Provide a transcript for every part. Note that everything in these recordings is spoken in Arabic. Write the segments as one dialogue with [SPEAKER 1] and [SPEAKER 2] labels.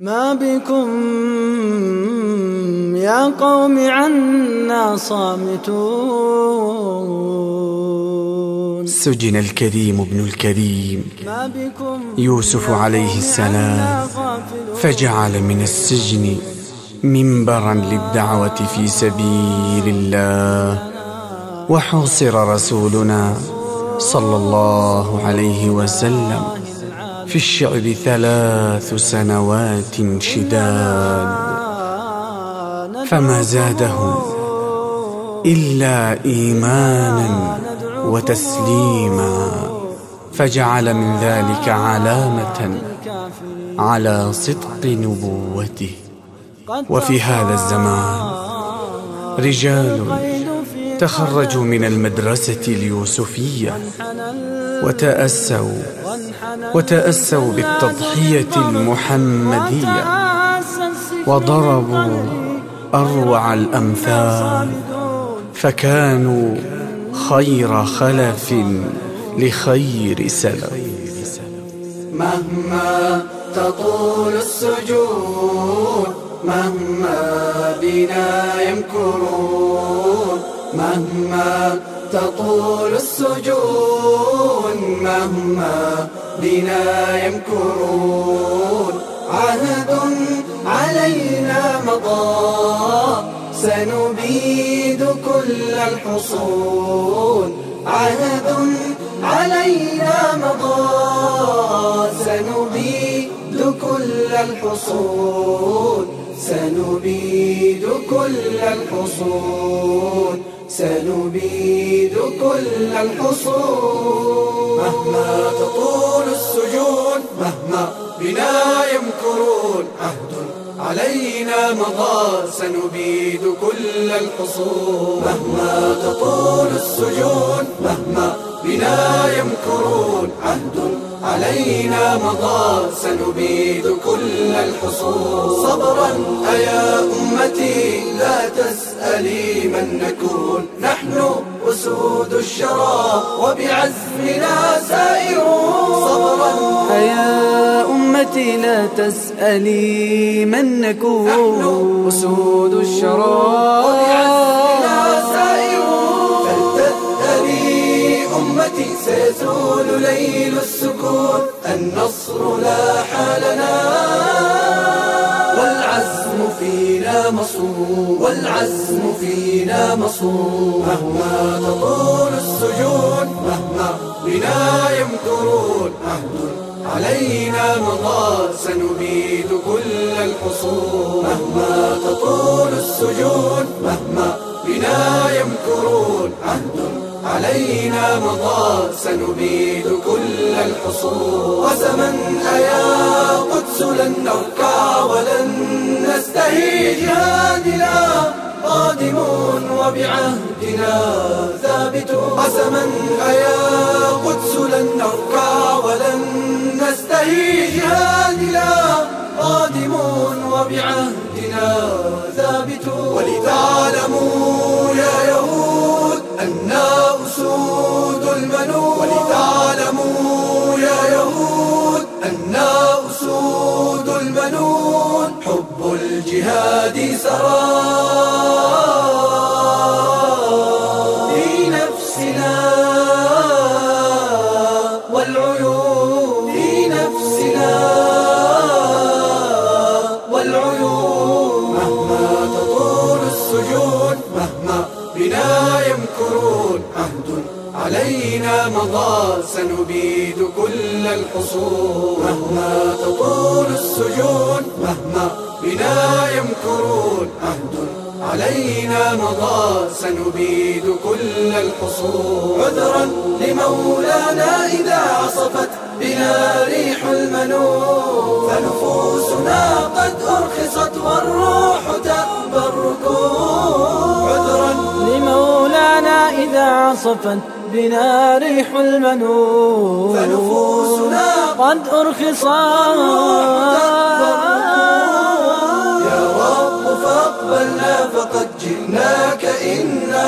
[SPEAKER 1] ما بكم يا قوم عنا صامتون.
[SPEAKER 2] سجن الكريم ابن الكريم يوسف عليه السلام، فجعل من السجن منبرا للدعوة في سبيل الله. وحوصر رسولنا صلى الله عليه وسلم في الشعب 3 سنوات شداد، فما زادهم إلا إيمانا وتسليما، فجعل من ذلك علامة على صدق نبوته. وفي هذا الزمان رجال تخرجوا من المدرسة اليوسفية وتأسوا بالتضحية المحمدية، وضربوا أروع الأمثال، فكانوا خير خلف لخير سلف.
[SPEAKER 3] مهما تطول السجون، مهما بنا يمكرون، مهما تطول السجون، مهما بنا يمكرون، عهد علينا مضى سنبيد كل الحصون، عهد علينا مضى سنبيد كل الحصون، سنبيد كل الحصون، سنبيد كل الحصون. مهما تطول السجون، مهما بنا يمكرون، عهد علينا مضى سنبيد كل الحصون. مهما تطول السجون، مهما بنا يمكرون، عهد علينا مضى سنبيد كل الحصون. صبرا أيا أمتي لا تسألي من نكون، نحن أسود الشرى وبعزمنا سائرون. صبرا
[SPEAKER 1] أيا أمتي لا تسألي من نكون،
[SPEAKER 3] نحن أسود الشرى وبعزمنا سائرون. فلتذهبي أمتي سيزول ليل السكون، النصر لاح لنا والعزم فينا مصون، والعزم فينا مصون. مهما تطول السجون، مهما بنا يمكرون، عهد علينا مضى سنبيد كل الحصون. مهما تطول السجون، مهما بنا يمكرون، عهد علينا مضى سنبيد كل الحصون. قسما أيا قدس لن نركع ولن نستهي، جهادنا قادمون وبعهدنا ثابتون. قسما أيا قدس لن نركع ولن نستهي، جهادنا قادمون وبعهدنا ثابتون. ولتعلموا يا يهود أنا أسود المنون، ولتعلموا يا يهود أنا أسود المنون. حب الجهاد سرى في نفسنا والعيون، في نفسنا والعيون. مهما تطول السجون، مهما بنا يمكرون، عهد علينا مضى سنبيد كل الحصون. مهما تطول السجون، مهما بنا يمكرون، عهد علينا مضى سنبيد كل الحصون. عذرا لمولانا إذا عصفت بنا ريح المنون، فنفوسنا قد أرخصت والروح تأبى الركون. عذرا
[SPEAKER 1] لمولانا إذا عصفت بنا ريح المنون،
[SPEAKER 3] فنفوسنا
[SPEAKER 1] قد أرخصت.
[SPEAKER 3] يا رب فاقبلنا فقد جئناك إنا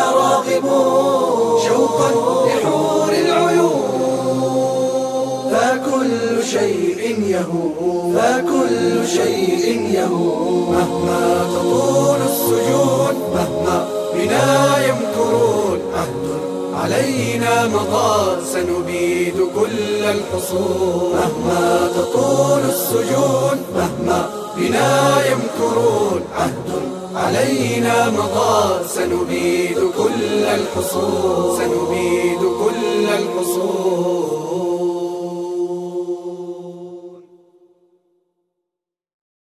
[SPEAKER 3] راغبون، شوقا لحور العيون، فكل شيء يهون، فكل شيء يهون. مهما تطول السجون، مهما بنا يمكرون، عهد علينا مضى سنبيد كل الحصون. مهما تطول السجون، مهما بنا يمكرون، عهد علينا مضى سنبيد كل الحصون، سنبيد كل الحصون.